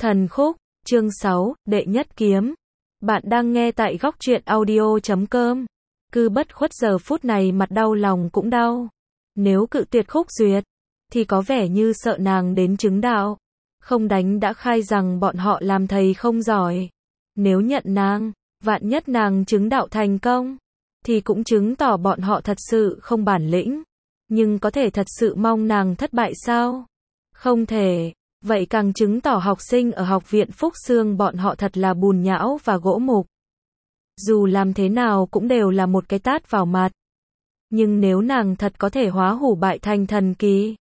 Thần khúc, chương 6, đệ nhất kiếm. Bạn đang nghe tại góc truyện audio.com. Cư bất khuất giờ phút này mặt đau lòng cũng đau. Nếu cự tuyệt Khúc Duyệt, thì có vẻ như sợ nàng đến chứng đạo. Không đánh đã khai rằng bọn họ làm thầy không giỏi. Nếu nhận nàng, vạn nhất nàng chứng đạo thành công, thì cũng chứng tỏ bọn họ thật sự không bản lĩnh. Nhưng có thể thật sự mong nàng thất bại sao? Không thể. Vậy càng chứng tỏ học sinh ở học viện Phúc Xương bọn họ thật là bùn nhão và gỗ mục. Dù làm thế nào cũng đều là một cái tát vào mặt. Nhưng nếu nàng thật có thể hóa hủ bại thành thần kỳ,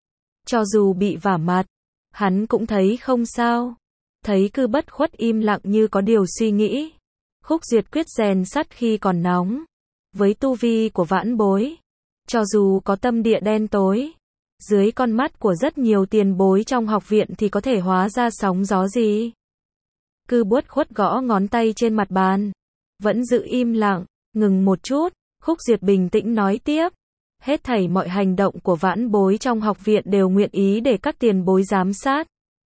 cho dù bị vả mặt, hắn cũng thấy không sao. Thấy Cư bất khuất im lặng như có điều suy nghĩ. Khúc Duyệt quyết rèn sắt khi còn nóng. Với tu vi của vãn bối, cho dù có tâm địa đen tối, dưới con mắt của rất nhiều tiền bối trong học viện thì có thể hóa ra sóng gió gì. Cư bất khuất gõ ngón tay trên mặt bàn, vẫn giữ im lặng, ngừng một chút, Khúc Duyệt bình tĩnh nói tiếp. Hết thảy mọi hành động của vãn bối trong học viện đều nguyện ý để các tiền bối giám sát.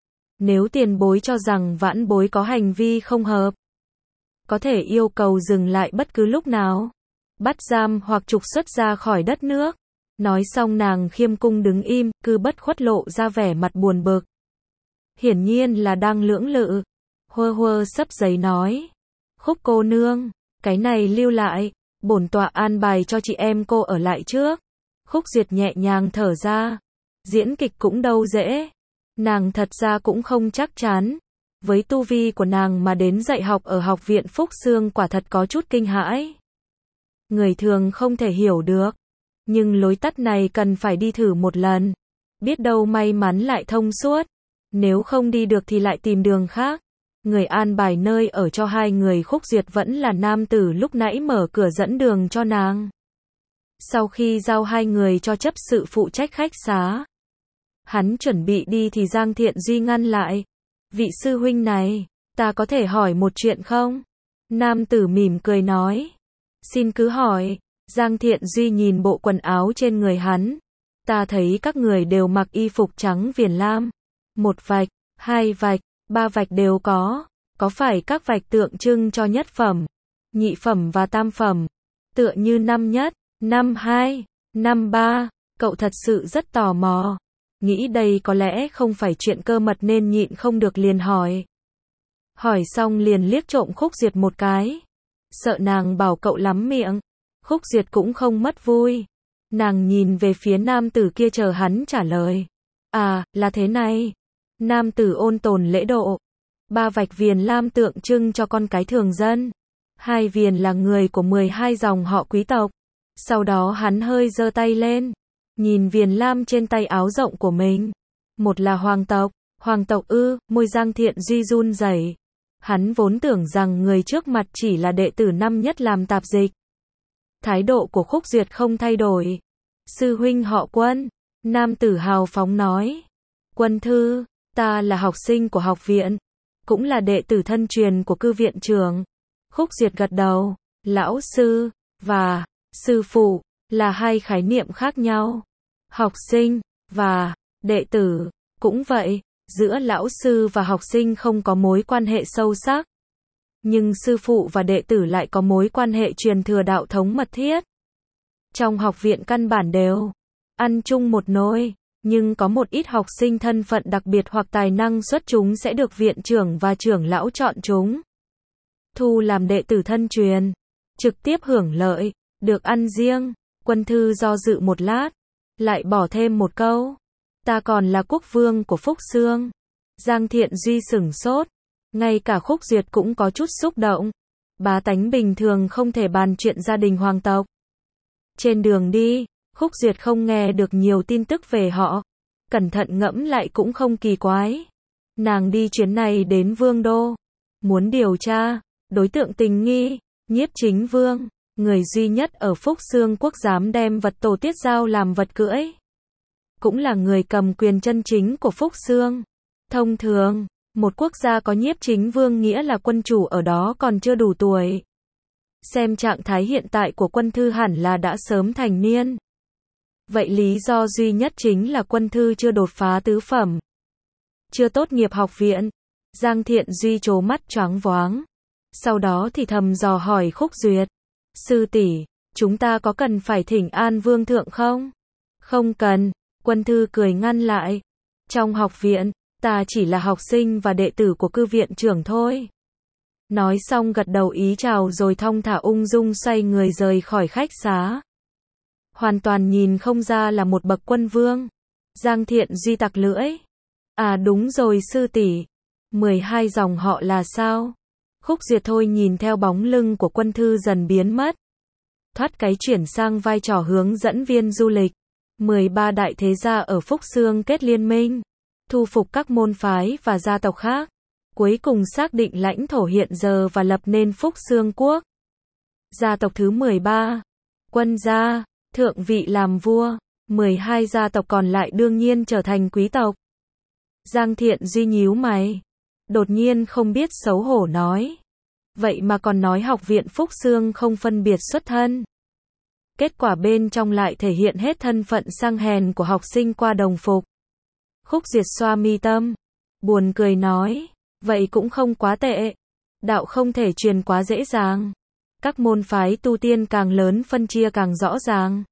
Nếu tiền bối cho rằng vãn bối có hành vi không hợp, có thể yêu cầu dừng lại bất cứ lúc nào, bắt giam hoặc trục xuất ra khỏi đất nước. Nói xong nàng khiêm cung đứng im, Cư bất khuất lộ ra vẻ mặt buồn bực. Hiển nhiên là đang lưỡng lự. Huơ sấp giấy nói. Khúc cô nương, cái này lưu lại, bổn tọa an bài cho chị em cô ở lại trước. Khúc Duyệt nhẹ nhàng thở ra. Diễn kịch cũng đâu dễ. Nàng thật ra cũng không chắc chắn. Với tu vi của nàng mà đến dạy học ở học viện Phúc Xương quả thật có chút kinh hãi. Người thường không thể hiểu được. Nhưng lối tắt này cần phải đi thử một lần. Biết đâu may mắn lại thông suốt. Nếu không đi được thì lại tìm đường khác. Người an bài nơi ở cho hai người Khúc Duyệt vẫn là nam tử lúc nãy mở cửa dẫn đường cho nàng. Sau khi giao hai người cho chấp sự phụ trách khách xá, hắn chuẩn bị đi thì Giang Thiện Duy ngăn lại. Vị sư huynh này, ta có thể hỏi một chuyện không? Nam tử mỉm cười nói. Xin cứ hỏi. Giang Thiện Duy nhìn bộ quần áo trên người hắn. Ta thấy các người đều mặc y phục trắng viền lam. Một vạch, hai vạch, ba vạch đều có. Có phải các vạch tượng trưng cho nhất phẩm, nhị phẩm và tam phẩm? Tựa như năm nhất, năm hai, năm ba. Cậu thật sự rất tò mò. Nghĩ đây có lẽ không phải chuyện cơ mật nên nhịn không được liền hỏi. Hỏi xong liền liếc trộm Khúc Duyệt một cái. Sợ nàng bảo cậu lắm miệng. Khúc Duyệt cũng không mất vui. Nàng nhìn về phía nam tử kia chờ hắn trả lời. À, là thế này. Nam tử ôn tồn lễ độ. Ba vạch viền lam tượng trưng cho con cái thường dân. Hai viền là người của 12 dòng họ quý tộc. Sau đó hắn hơi giơ tay lên. Nhìn viền lam trên tay áo rộng của mình. Một là hoàng tộc. Hoàng tộc ư? Môi Giang Thiện Duy run rẩy. Hắn vốn tưởng rằng người trước mặt chỉ là đệ tử năm nhất làm tạp dịch. Thái độ của Khúc Duyệt không thay đổi. Sư huynh họ Quân. Nam tử hào phóng nói. Quân thư, ta là học sinh của học viện, cũng là đệ tử thân truyền của Cư viện trưởng. Khúc Duyệt gật đầu. Lão sư và sư phụ là hai khái niệm khác nhau. Học sinh và đệ tử cũng vậy. Giữa lão sư và học sinh không có mối quan hệ sâu sắc. Nhưng sư phụ và đệ tử lại có mối quan hệ truyền thừa đạo thống mật thiết. Trong học viện căn bản đều ăn chung một nồi, nhưng có một ít học sinh thân phận đặc biệt hoặc tài năng xuất chúng sẽ được viện trưởng và trưởng lão chọn chúng, thu làm đệ tử thân truyền, trực tiếp hưởng lợi, được ăn riêng. Quân thư do dự một lát, lại bỏ thêm một câu. Ta còn là quốc vương của Phúc Xương. Giang Thiện Duy sửng sốt. Ngay cả Khúc Duyệt cũng có chút xúc động. Bá tánh bình thường không thể bàn chuyện gia đình hoàng tộc. Trên đường đi, Khúc Duyệt không nghe được nhiều tin tức về họ. Cẩn thận ngẫm lại cũng không kỳ quái. Nàng đi chuyến này đến Vương Đô. Muốn điều tra đối tượng tình nghi, Nhiếp Chính Vương. Người duy nhất ở Phúc Xương quốc dám đem vật tổ tiết giao làm vật cưỡi. Cũng là người cầm quyền chân chính của Phúc Xương. Thông thường, một quốc gia có Nhiếp Chính Vương nghĩa là quân chủ ở đó còn chưa đủ tuổi. Xem trạng thái hiện tại của Quân thư hẳn là đã sớm thành niên. Vậy lý do duy nhất chính là Quân thư chưa đột phá tứ phẩm, chưa tốt nghiệp học viện. Giang Thiện Duy trố mắt choáng váng. Sau đó thì thầm dò hỏi Khúc Duyệt. Sư tỷ, chúng ta có cần phải thỉnh an vương thượng không? Không cần, Quân Thư cười ngăn lại. Trong học viện, ta chỉ là học sinh và đệ tử của cư viện trưởng thôi. Nói xong gật đầu ý chào rồi thong thả ung dung xoay người rời khỏi khách xá. Hoàn toàn nhìn không ra là một bậc quân vương. Giang Thiện Duy tặc lưỡi. À đúng rồi sư tỷ, 12 dòng họ là sao? Khúc Duyệt thôi nhìn theo bóng lưng của Quân Thư dần biến mất. Thoát cái chuyển sang vai trò hướng dẫn viên du lịch. 13 đại thế gia ở Phúc Xương kết liên minh, thu phục các môn phái và gia tộc khác. Cuối cùng xác định lãnh thổ hiện giờ và lập nên Phúc Xương quốc. Gia tộc thứ 13, Quân gia, thượng vị làm vua. 12 gia tộc còn lại đương nhiên trở thành quý tộc. Giang Thiện Duy nhíu mày. Đột nhiên không biết xấu hổ nói. Vậy mà còn nói học viện Phúc Xương không phân biệt xuất thân. Kết quả bên trong lại thể hiện hết thân phận sang hèn của học sinh qua đồng phục. Khúc Duyệt xoa mi tâm, buồn cười nói, vậy cũng không quá tệ. Đạo không thể truyền quá dễ dàng. Các môn phái tu tiên càng lớn phân chia càng rõ ràng.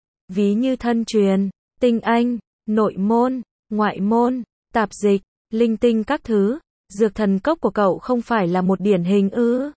Ví như thân truyền, tinh anh, nội môn, ngoại môn, tạp dịch, linh tinh các thứ. Dược thần cốc của cậu không phải là một điển hình ư?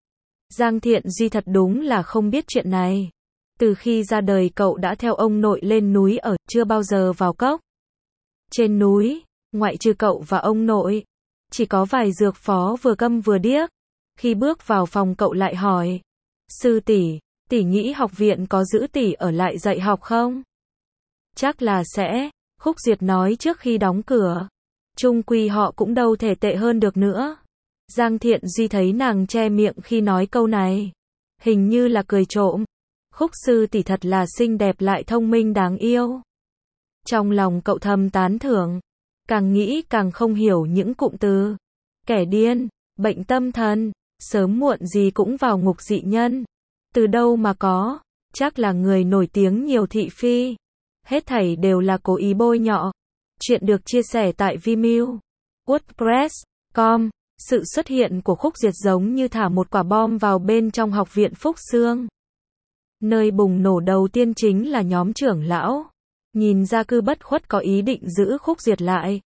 Giang Thiện Duy thật đúng là không biết chuyện này. Từ khi ra đời cậu đã theo ông nội lên núi ở, chưa bao giờ vào cốc. Trên núi, ngoại trừ cậu và ông nội, chỉ có vài dược phó vừa câm vừa điếc. Khi bước vào phòng cậu lại hỏi, sư tỷ, tỷ nghĩ học viện có giữ tỷ ở lại dạy học không? Chắc là sẽ, Khúc Duyệt nói trước khi đóng cửa. Chung quy họ cũng đâu thể tệ hơn được nữa. Giang Thiện Duy thấy nàng che miệng khi nói câu này. Hình như là cười trộm. Khúc sư tỷ thật là xinh đẹp lại thông minh đáng yêu. Trong lòng cậu thầm tán thưởng. Càng nghĩ càng không hiểu những cụm từ. Kẻ điên, bệnh tâm thần, sớm muộn gì cũng vào ngục dị nhân. Từ đâu mà có, chắc là người nổi tiếng nhiều thị phi. Hết thảy đều là cố ý bôi nhọ. Chuyện được chia sẻ tại Vimeo, WordPress.com. Sự xuất hiện của Khúc Duyệt giống như thả một quả bom vào bên trong học viện Phúc Xương. Nơi bùng nổ đầu tiên chính là nhóm trưởng lão. Nhìn ra Cư Bất Khuất có ý định giữ Khúc Duyệt lại.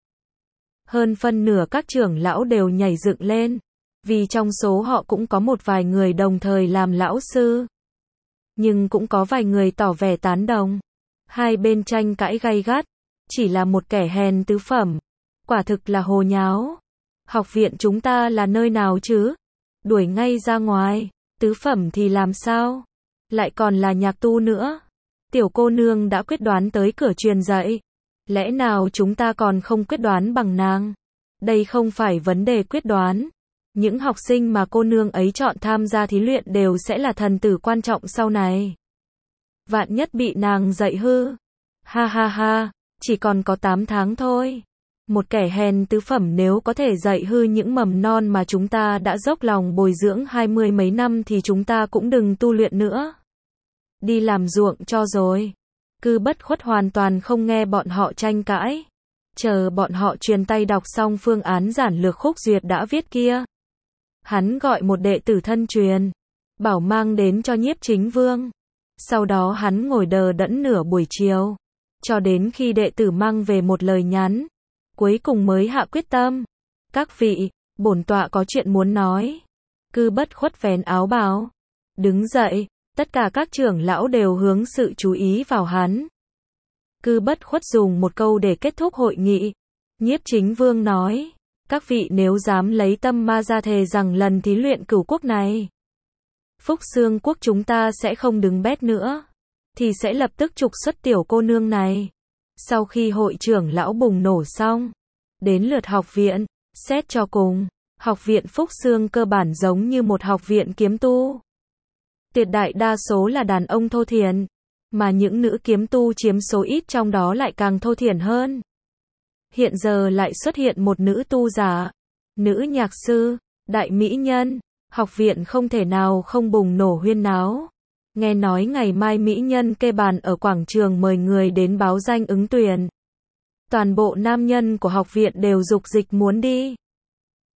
Hơn phân nửa các trưởng lão đều nhảy dựng lên. Vì trong số họ cũng có một vài người đồng thời làm lão sư. Nhưng cũng có vài người tỏ vẻ tán đồng. Hai bên tranh cãi gay gắt. Chỉ là một kẻ hèn tứ phẩm. Quả thực là hồ nháo. Học viện chúng ta là nơi nào chứ? Đuổi ngay ra ngoài. Tứ phẩm thì làm sao? Lại còn là nhạc tu nữa. Tiểu cô nương đã quyết đoán tới cửa truyền dạy. Lẽ nào chúng ta còn không quyết đoán bằng nàng? Đây không phải vấn đề quyết đoán. Những học sinh mà cô nương ấy chọn tham gia thí luyện đều sẽ là thần tử quan trọng sau này. Vạn nhất bị nàng dạy hư. Ha ha ha, chỉ còn có 8 tháng thôi. Một kẻ hèn tứ phẩm nếu có thể dạy hư những mầm non mà chúng ta đã dốc lòng bồi dưỡng 20 mấy năm thì chúng ta cũng đừng tu luyện nữa. Đi làm ruộng cho rồi. Cư Bất Khuất hoàn toàn không nghe bọn họ tranh cãi. Chờ bọn họ truyền tay đọc xong phương án giản lược Khúc Duyệt đã viết kia. Hắn gọi một đệ tử thân truyền, bảo mang đến cho Nhiếp Chính Vương. Sau đó hắn ngồi đờ đẫn nửa buổi chiều, cho đến khi đệ tử mang về một lời nhắn. Cuối cùng mới hạ quyết tâm. Các vị, bổn tọa có chuyện muốn nói. Cư Bất Khuất vén áo bào, đứng dậy, tất cả các trưởng lão đều hướng sự chú ý vào hắn. Cư Bất Khuất dùng một câu để kết thúc hội nghị. Nhiếp Chính Vương nói, các vị nếu dám lấy tâm ma ra thề rằng lần thí luyện cửu quốc này, Phúc Xương quốc chúng ta sẽ không đứng bét nữa, thì sẽ lập tức trục xuất tiểu cô nương này. Sau khi hội trưởng lão bùng nổ xong, đến lượt học viện, xét cho cùng, học viện Phúc Xương cơ bản giống như một học viện kiếm tu. Tuyệt đại đa số là đàn ông thô thiển, mà những nữ kiếm tu chiếm số ít trong đó lại càng thô thiển hơn. Hiện giờ lại xuất hiện một nữ tu giả, nữ nhạc sư, đại mỹ nhân, học viện không thể nào không bùng nổ huyên náo. Nghe nói ngày mai mỹ nhân kê bàn ở quảng trường mời người đến báo danh ứng tuyển. Toàn bộ nam nhân của học viện đều dục dịch muốn đi.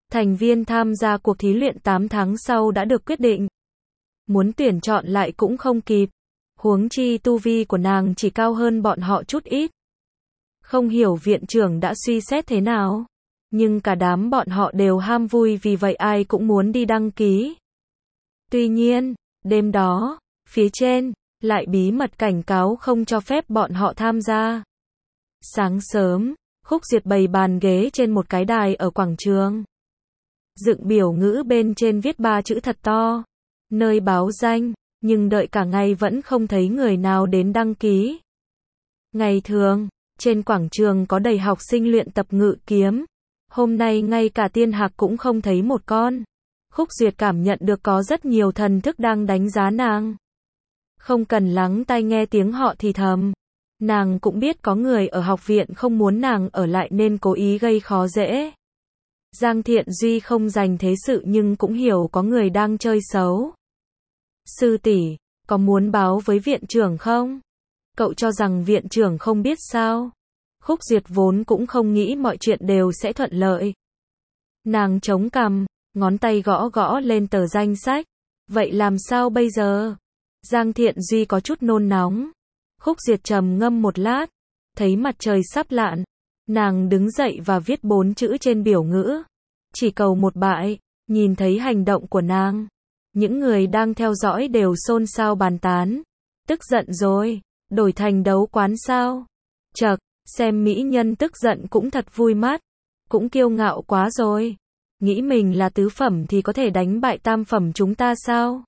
Thành viên tham gia cuộc thí luyện 8 tháng sau đã được quyết định. Muốn tuyển chọn lại cũng không kịp. Huống chi tu vi của nàng chỉ cao hơn bọn họ chút ít. Không hiểu viện trưởng đã suy xét thế nào. Nhưng cả đám bọn họ đều ham vui, vì vậy ai cũng muốn đi đăng ký. Tuy nhiên, đêm đó, phía trên lại bí mật cảnh cáo không cho phép bọn họ tham gia. Sáng sớm, Khúc Duyệt bày bàn ghế trên một cái đài ở quảng trường. Dựng biểu ngữ bên trên viết 3 chữ thật to. Nơi báo danh, nhưng đợi cả ngày vẫn không thấy người nào đến đăng ký. Ngày thường, trên quảng trường có đầy học sinh luyện tập ngự kiếm. Hôm nay ngay cả tiên hạc cũng không thấy một con. Khúc Duyệt cảm nhận được có rất nhiều thần thức đang đánh giá nàng. Không cần lắng tai nghe tiếng họ thì thầm. Nàng cũng biết có người ở học viện không muốn nàng ở lại nên cố ý gây khó dễ. Giang Thiện Duy không dành thế sự nhưng cũng hiểu có người đang chơi xấu. Sư tỷ, có muốn báo với viện trưởng không? Cậu cho rằng viện trưởng không biết sao? Khúc Duyệt vốn cũng không nghĩ mọi chuyện đều sẽ thuận lợi. Nàng chống cằm, ngón tay gõ gõ lên tờ danh sách. Vậy làm sao bây giờ? Giang Thiện Duy có chút nôn nóng. Khúc Duyệt trầm ngâm một lát, thấy mặt trời sắp lặn. Nàng đứng dậy và viết 4 chữ trên biểu ngữ. Chỉ cầu một bại. Nhìn thấy hành động của nàng, những người đang theo dõi đều xôn xao bàn tán. Tức giận rồi, đổi thành đấu quán sao? Chậc, xem mỹ nhân tức giận cũng thật vui mắt. Cũng kiêu ngạo quá rồi. Nghĩ mình là tứ phẩm thì có thể đánh bại tam phẩm chúng ta sao?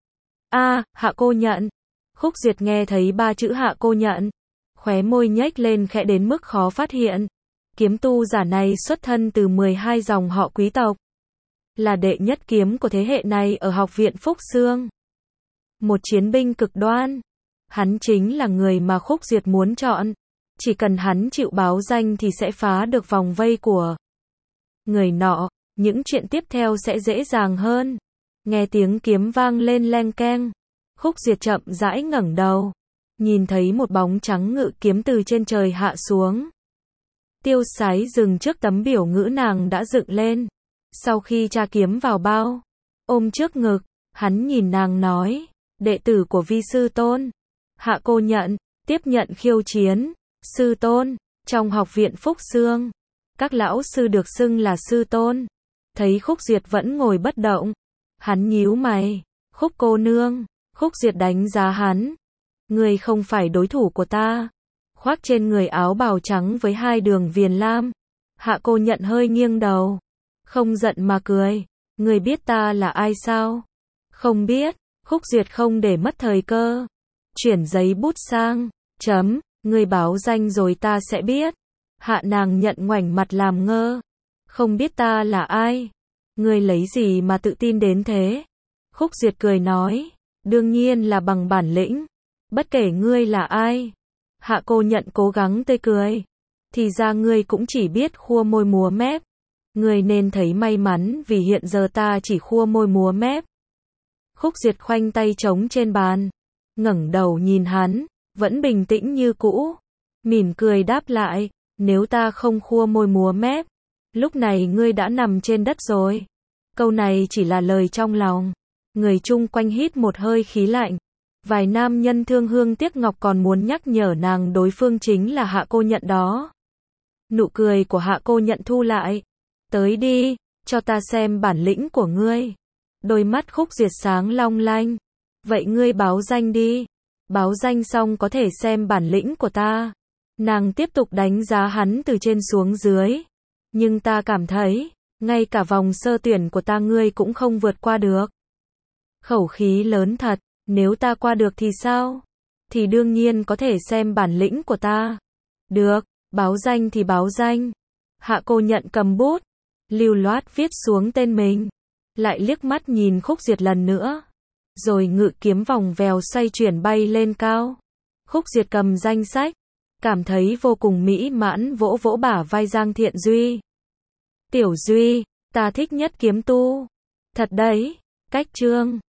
Hạ cô nhận. Khúc Duyệt nghe thấy 3 chữ hạ cô nhận. Khóe môi nhếch lên khẽ đến mức khó phát hiện. Kiếm tu giả này xuất thân từ 12 dòng họ quý tộc. Là đệ nhất kiếm của thế hệ này ở học viện Phúc Xương. Một chiến binh cực đoan. Hắn chính là người mà Khúc Duyệt muốn chọn. Chỉ cần hắn chịu báo danh thì sẽ phá được vòng vây của người nọ. Những chuyện tiếp theo sẽ dễ dàng hơn. Nghe tiếng kiếm vang lên leng keng. Khúc Duyệt chậm rãi ngẩng đầu. Nhìn thấy một bóng trắng ngự kiếm từ trên trời hạ xuống. Tiêu Sái dừng trước tấm biểu ngữ nàng đã dựng lên. Sau khi tra kiếm vào bao, ôm trước ngực, hắn nhìn nàng nói, đệ tử của Vi sư tôn. Hạ cô nhận, tiếp nhận khiêu chiến. Sư tôn, trong học viện Phúc Xương, các lão sư được xưng là sư tôn. Thấy Khúc Duyệt vẫn ngồi bất động, hắn nhíu mày. Khúc cô nương. Khúc Duyệt đánh giá hắn. Người không phải đối thủ của ta. Khoác trên người áo bào trắng với 2 đường viền lam. Hạ cô nhận hơi nghiêng đầu. Không giận mà cười. Người biết ta là ai sao? Không biết. Khúc Duyệt không để mất thời cơ. Chuyển giấy bút sang. Chấm. Người báo danh rồi ta sẽ biết. Hạ nàng nhận ngoảnh mặt làm ngơ. Không biết ta là ai? Người lấy gì mà tự tin đến thế? Khúc Duyệt cười nói. Đương nhiên là bằng bản lĩnh. Bất kể ngươi là ai. Hạ cô nhận cố gắng tươi cười. Thì ra ngươi cũng chỉ biết khua môi múa mép. Ngươi nên thấy may mắn vì hiện giờ ta chỉ khua môi múa mép. Khúc Duyệt khoanh tay trống trên bàn. Ngẩng đầu nhìn hắn. Vẫn bình tĩnh như cũ. Mỉm cười đáp lại. Nếu ta không khua môi múa mép, lúc này ngươi đã nằm trên đất rồi. Câu này chỉ là lời trong lòng. Người chung quanh hít một hơi khí lạnh. Vài nam nhân thương hương tiếc ngọc còn muốn nhắc nhở nàng đối phương chính là Hạ cô nhận đó. Nụ cười của Hạ cô nhận thu lại. Tới đi, cho ta xem bản lĩnh của ngươi. Đôi mắt Khúc Duyệt sáng long lanh. Vậy ngươi báo danh đi. Báo danh xong có thể xem bản lĩnh của ta. Nàng tiếp tục đánh giá hắn từ trên xuống dưới. Nhưng ta cảm thấy, ngay cả vòng sơ tuyển của ta ngươi cũng không vượt qua được. Khẩu khí lớn thật, nếu ta qua được thì sao? Thì đương nhiên có thể xem bản lĩnh của ta. Được, báo danh thì báo danh. Hạ cô nhận cầm bút, lưu loát viết xuống tên mình. Lại liếc mắt nhìn Khúc Duyệt lần nữa. Rồi ngự kiếm vòng vèo xoay chuyển bay lên cao. Khúc Duyệt cầm danh sách. Cảm thấy vô cùng mỹ mãn, vỗ vỗ bả vai Giang Thiện Duy. Tiểu Duy, ta thích nhất kiếm tu. Thật đấy, cách chương.